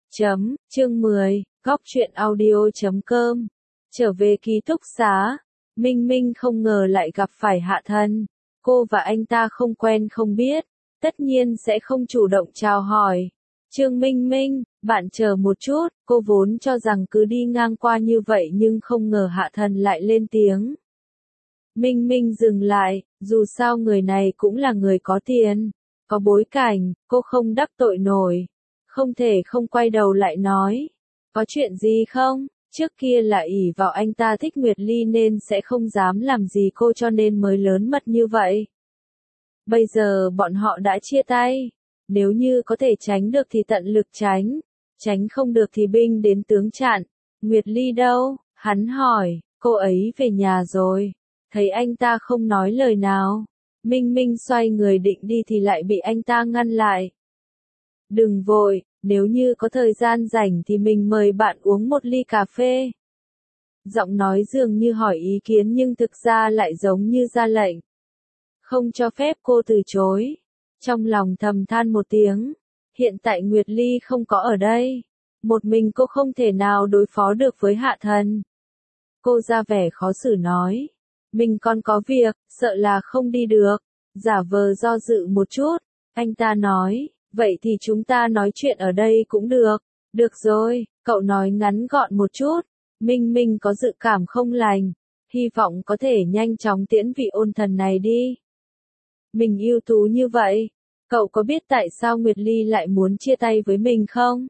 Chương 10, Góc truyện audio.com. Trở về ký túc xá, Minh Minh không ngờ lại gặp phải Hạ Thần. Cô và anh ta không quen không biết, tất nhiên sẽ không chủ động chào hỏi. Trương Minh Minh, bạn chờ một chút, cô vốn cho rằng cứ đi ngang qua như vậy nhưng không ngờ Hạ Thần lại lên tiếng. Minh Minh dừng lại, dù sao người này cũng là người có tiền, có bối cảnh, cô không đắc tội nổi. Không thể không quay đầu lại nói. Có chuyện gì không? Trước kia là ỷ vào anh ta thích Nguyệt Ly nên sẽ không dám làm gì cô cho nên mới lớn mật như vậy. Bây giờ bọn họ đã chia tay. Nếu như có thể tránh được thì tận lực tránh. Tránh không được thì binh đến tướng chặn. Nguyệt Ly đâu? Hắn hỏi. Cô ấy về nhà rồi. Thấy anh ta không nói lời nào. Minh Minh xoay người định đi thì lại bị anh ta ngăn lại. Đừng vội, nếu như có thời gian rảnh thì mình mời bạn uống một ly cà phê. Giọng nói dường như hỏi ý kiến nhưng thực ra lại giống như ra lệnh. Không cho phép cô từ chối. Trong lòng thầm than một tiếng. Hiện tại Nguyệt Ly không có ở đây. Một mình cô không thể nào đối phó được với Hạ Thần. Cô ra vẻ khó xử nói. Mình còn có việc, sợ là không đi được. Giả vờ do dự một chút. Anh ta nói. Vậy thì chúng ta nói chuyện ở đây cũng được. Được rồi, cậu nói ngắn gọn một chút. Minh Minh có dự cảm không lành. Hy vọng có thể nhanh chóng tiễn vị ôn thần này đi. Mình ưu tú như vậy. Cậu có biết tại sao Nguyệt Ly lại muốn chia tay với mình không?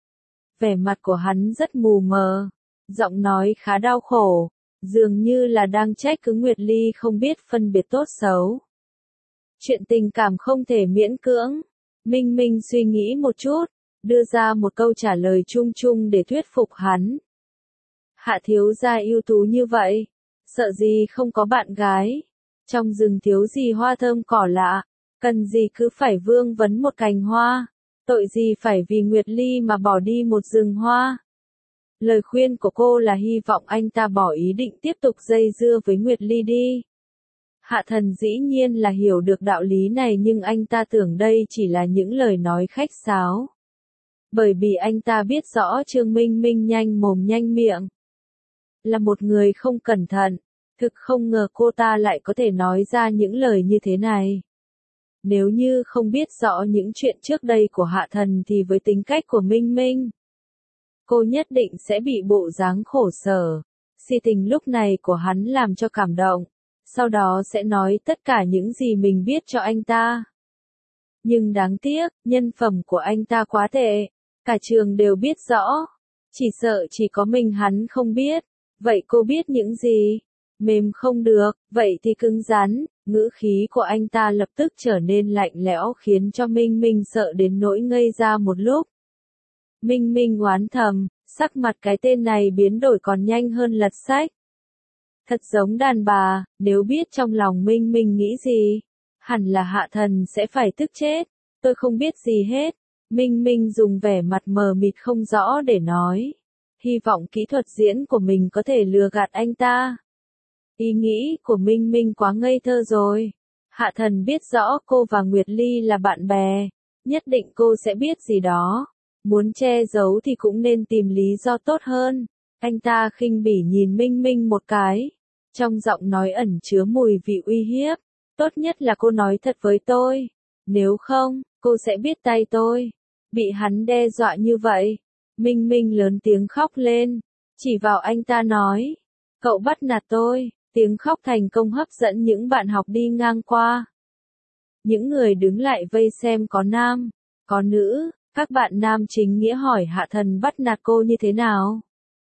Vẻ mặt của hắn rất mù mờ. Giọng nói khá đau khổ. Dường như là đang trách cứ Nguyệt Ly không biết phân biệt tốt xấu. Chuyện tình cảm không thể miễn cưỡng. Minh Minh suy nghĩ một chút, đưa ra một câu trả lời chung chung để thuyết phục hắn. Hạ thiếu gia ưu tú như vậy, sợ gì không có bạn gái. Trong rừng thiếu gì hoa thơm cỏ lạ, cần gì cứ phải vương vấn một cành hoa, tội gì phải vì Nguyệt Ly mà bỏ đi một rừng hoa. Lời khuyên của cô là hy vọng anh ta bỏ ý định tiếp tục dây dưa với Nguyệt Ly đi. Hạ Thần dĩ nhiên là hiểu được đạo lý này nhưng anh ta tưởng đây chỉ là những lời nói khách sáo. Bởi vì anh ta biết rõ Trương Minh Minh nhanh mồm nhanh miệng. Là một người không cẩn thận, thực không ngờ cô ta lại có thể nói ra những lời như thế này. Nếu như không biết rõ những chuyện trước đây của Hạ Thần thì với tính cách của Minh Minh, cô nhất định sẽ bị bộ dáng khổ sở. Si tình lúc này của hắn làm cho cảm động. Sau đó sẽ nói tất cả những gì mình biết cho anh ta. Nhưng đáng tiếc, nhân phẩm của anh ta quá tệ. Cả trường đều biết rõ. Chỉ sợ chỉ có mình hắn không biết. Vậy cô biết những gì? Mềm không được, vậy thì cứng rắn. Ngữ khí của anh ta lập tức trở nên lạnh lẽo khiến cho Minh Minh sợ đến nỗi ngây ra một lúc. Minh Minh oán thầm, sắc mặt cái tên này biến đổi còn nhanh hơn lật sách. Thật giống đàn bà, nếu biết trong lòng Minh Minh nghĩ gì, hẳn là Hạ Thần sẽ phải tức chết. Tôi không biết gì hết. Minh Minh dùng vẻ mặt mờ mịt không rõ để nói. Hy vọng kỹ thuật diễn của mình có thể lừa gạt anh ta. Ý nghĩ của Minh Minh quá ngây thơ rồi. Hạ Thần biết rõ cô và Nguyệt Ly là bạn bè. Nhất định cô sẽ biết gì đó. Muốn che giấu thì cũng nên tìm lý do tốt hơn. Anh ta khinh bỉ nhìn Minh Minh một cái. Trong giọng nói ẩn chứa mùi vị uy hiếp. Tốt nhất là cô nói thật với tôi. Nếu không, cô sẽ biết tay tôi. Bị hắn đe dọa như vậy. Minh Minh lớn tiếng khóc lên. Chỉ vào anh ta nói. Cậu bắt nạt tôi. Tiếng khóc thành công hấp dẫn những bạn học đi ngang qua. Những người đứng lại vây xem có nam, có nữ. Các bạn nam chính nghĩa hỏi Hạ Thần bắt nạt cô như thế nào.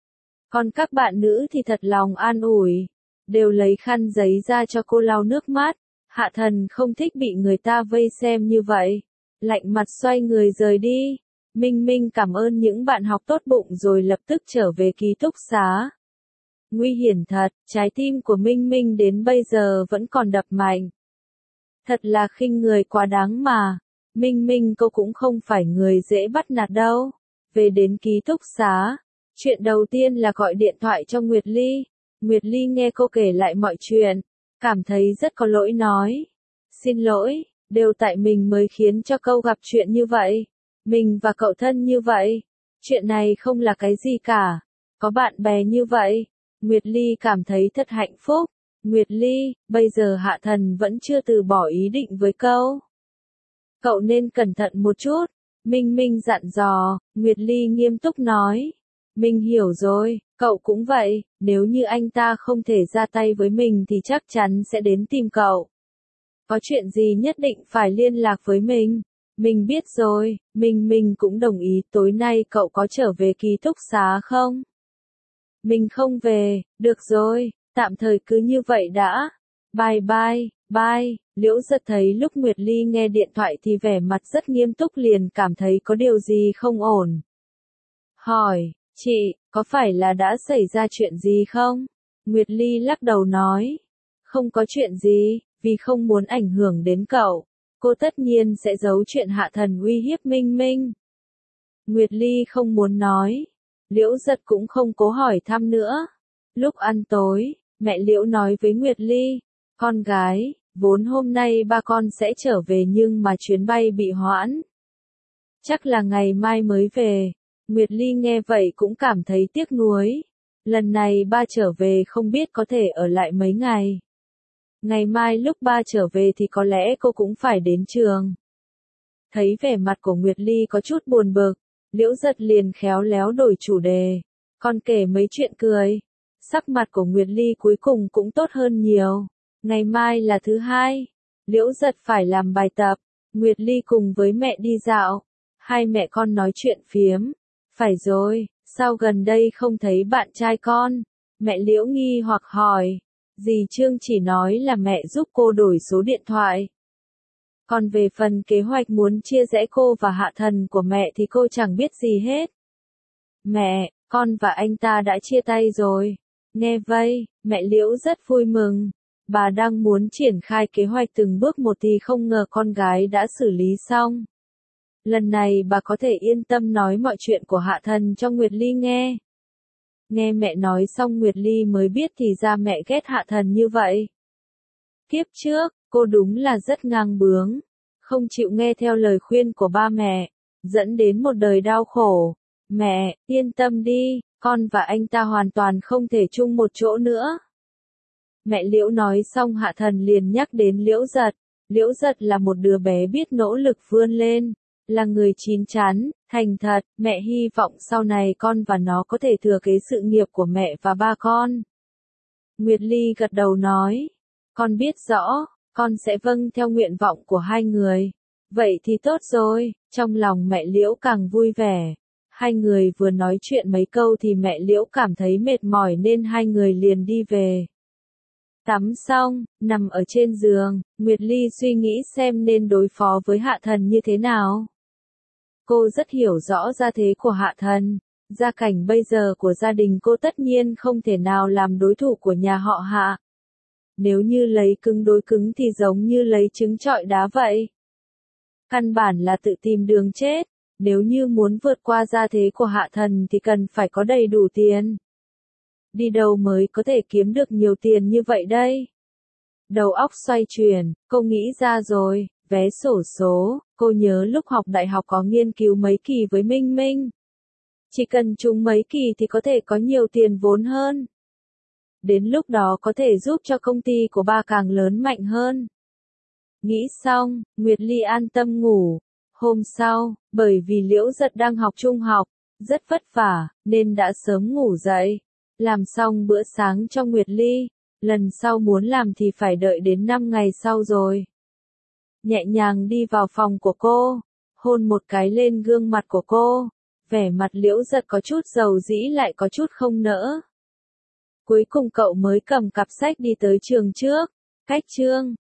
Còn các bạn nữ thì thật lòng an ủi. Đều lấy khăn giấy ra cho cô lau nước mắt. Hạ Thần không thích bị người ta vây xem như vậy. Lạnh mặt xoay người rời đi. Minh Minh cảm ơn những bạn học tốt bụng rồi lập tức trở về ký túc xá. Nguy hiểm thật, trái tim của Minh Minh đến bây giờ vẫn còn đập mạnh. Thật là khinh người quá đáng mà. Minh Minh cô cũng không phải người dễ bắt nạt đâu. Về đến ký túc xá. Chuyện đầu tiên là gọi điện thoại cho Nguyệt Ly. Nguyệt Ly nghe cô kể lại mọi chuyện, cảm thấy rất có lỗi nói. Xin lỗi, đều tại mình mới khiến cho cậu gặp chuyện như vậy. Mình và cậu thân như vậy, Chuyện này không là cái gì cả. Có bạn bè như vậy. Nguyệt Ly cảm thấy thật hạnh phúc. Nguyệt Ly, bây giờ Hạ Thần vẫn chưa từ bỏ ý định với cậu. Cậu nên cẩn thận một chút. Minh Minh dặn dò, Nguyệt Ly nghiêm túc nói. Mình hiểu rồi, cậu cũng vậy, nếu như anh ta không thể ra tay với mình thì chắc chắn sẽ đến tìm cậu. Có chuyện gì nhất định phải liên lạc với mình. Mình biết rồi, mình cũng đồng ý, tối nay cậu có trở về ký túc xá không? Mình không về, được rồi, tạm thời cứ như vậy đã. Bye bye, bye. Liễu Giật thấy lúc Nguyệt Ly nghe điện thoại thì vẻ mặt rất nghiêm túc, liền cảm thấy có điều gì không ổn. Hỏi, chị, có phải là đã xảy ra chuyện gì không? Nguyệt Ly lắc đầu nói, không có chuyện gì, vì không muốn ảnh hưởng đến cậu. Cô tất nhiên sẽ giấu chuyện Hạ Thần uy hiếp Minh Minh. Nguyệt Ly không muốn nói. Liễu Giật cũng không cố hỏi thăm nữa. Lúc ăn tối, mẹ Liễu nói với Nguyệt Ly, con gái, vốn hôm nay ba con sẽ trở về nhưng mà chuyến bay bị hoãn. Chắc là ngày mai mới về. Nguyệt Ly nghe vậy cũng cảm thấy tiếc nuối. Lần này ba trở về không biết có thể ở lại mấy ngày. Ngày mai lúc ba trở về thì có lẽ cô cũng phải đến trường. Thấy vẻ mặt của Nguyệt Ly có chút buồn bực, Liễu Giật liền khéo léo đổi chủ đề. Con kể mấy chuyện cười. Sắc mặt của Nguyệt Ly cuối cùng cũng tốt hơn nhiều. Ngày mai là thứ hai. Liễu Giật phải làm bài tập. Nguyệt Ly cùng với mẹ đi dạo. Hai mẹ con nói chuyện phiếm. Phải rồi, sao gần đây không thấy bạn trai con? Mẹ Liễu nghi hoặc hỏi. Dì Trương chỉ nói là mẹ giúp cô đổi số điện thoại. Còn về phần kế hoạch muốn chia rẽ cô và Hạ Thần của mẹ thì cô chẳng biết gì hết. Mẹ, con và anh ta đã chia tay rồi. Nghe vậy, mẹ Liễu rất vui mừng. Bà đang muốn triển khai kế hoạch từng bước một thì không ngờ con gái đã xử lý xong. Lần này bà có thể yên tâm nói mọi chuyện của Hạ Thần cho Nguyệt Ly nghe. Nghe mẹ nói xong Nguyệt Ly mới biết thì ra mẹ ghét Hạ Thần như vậy. Kiếp trước, cô đúng là rất ngang bướng, không chịu nghe theo lời khuyên của ba mẹ, dẫn đến một đời đau khổ. Mẹ, yên tâm đi, con và anh ta hoàn toàn không thể chung một chỗ nữa. Mẹ Liễu nói xong Hạ Thần liền nhắc đến Liễu Giật. Liễu Giật là một đứa bé biết nỗ lực vươn lên, là người chín chắn, thành thật. Mẹ hy vọng sau này con và nó có thể thừa kế sự nghiệp của mẹ và ba con. Nguyệt Ly gật đầu nói, con biết rõ, con sẽ vâng theo nguyện vọng của hai người. Vậy thì tốt rồi, trong lòng mẹ Liễu càng vui vẻ. Hai người vừa nói chuyện mấy câu thì mẹ Liễu cảm thấy mệt mỏi nên hai người liền đi về. Tắm xong, nằm ở trên giường, Nguyệt Ly suy nghĩ xem nên đối phó với Hạ Thần như thế nào. Cô rất hiểu rõ gia thế của Hạ Thần. Gia cảnh bây giờ của gia đình cô tất nhiên không thể nào làm đối thủ của nhà họ Hạ. Nếu như lấy cứng đối cứng thì giống như lấy trứng trọi đá vậy. Căn bản là tự tìm đường chết. Nếu như muốn vượt qua gia thế của Hạ Thần thì cần phải có đầy đủ tiền. Đi đâu mới có thể kiếm được nhiều tiền như vậy đây? Đầu óc xoay chuyển, cô nghĩ ra rồi, vé xổ số. Cô nhớ lúc học đại học có nghiên cứu mấy kỳ với Minh Minh. Chỉ cần trúng mấy kỳ thì có thể có nhiều tiền vốn hơn. Đến lúc đó có thể giúp cho công ty của ba càng lớn mạnh hơn. Nghĩ xong, Nguyệt Ly an tâm ngủ. Hôm sau, bởi vì Liễu Giật đang học trung học, rất vất vả, nên đã sớm ngủ dậy. Làm xong bữa sáng cho Nguyệt Ly, lần sau muốn làm thì phải đợi đến 5 ngày sau rồi. Nhẹ nhàng đi vào phòng của cô, hôn một cái lên gương mặt của cô, vẻ mặt Liễu Giật có chút dầu dĩ lại có chút không nỡ. Cuối cùng cậu mới cầm cặp sách đi tới trường trước, cách chương.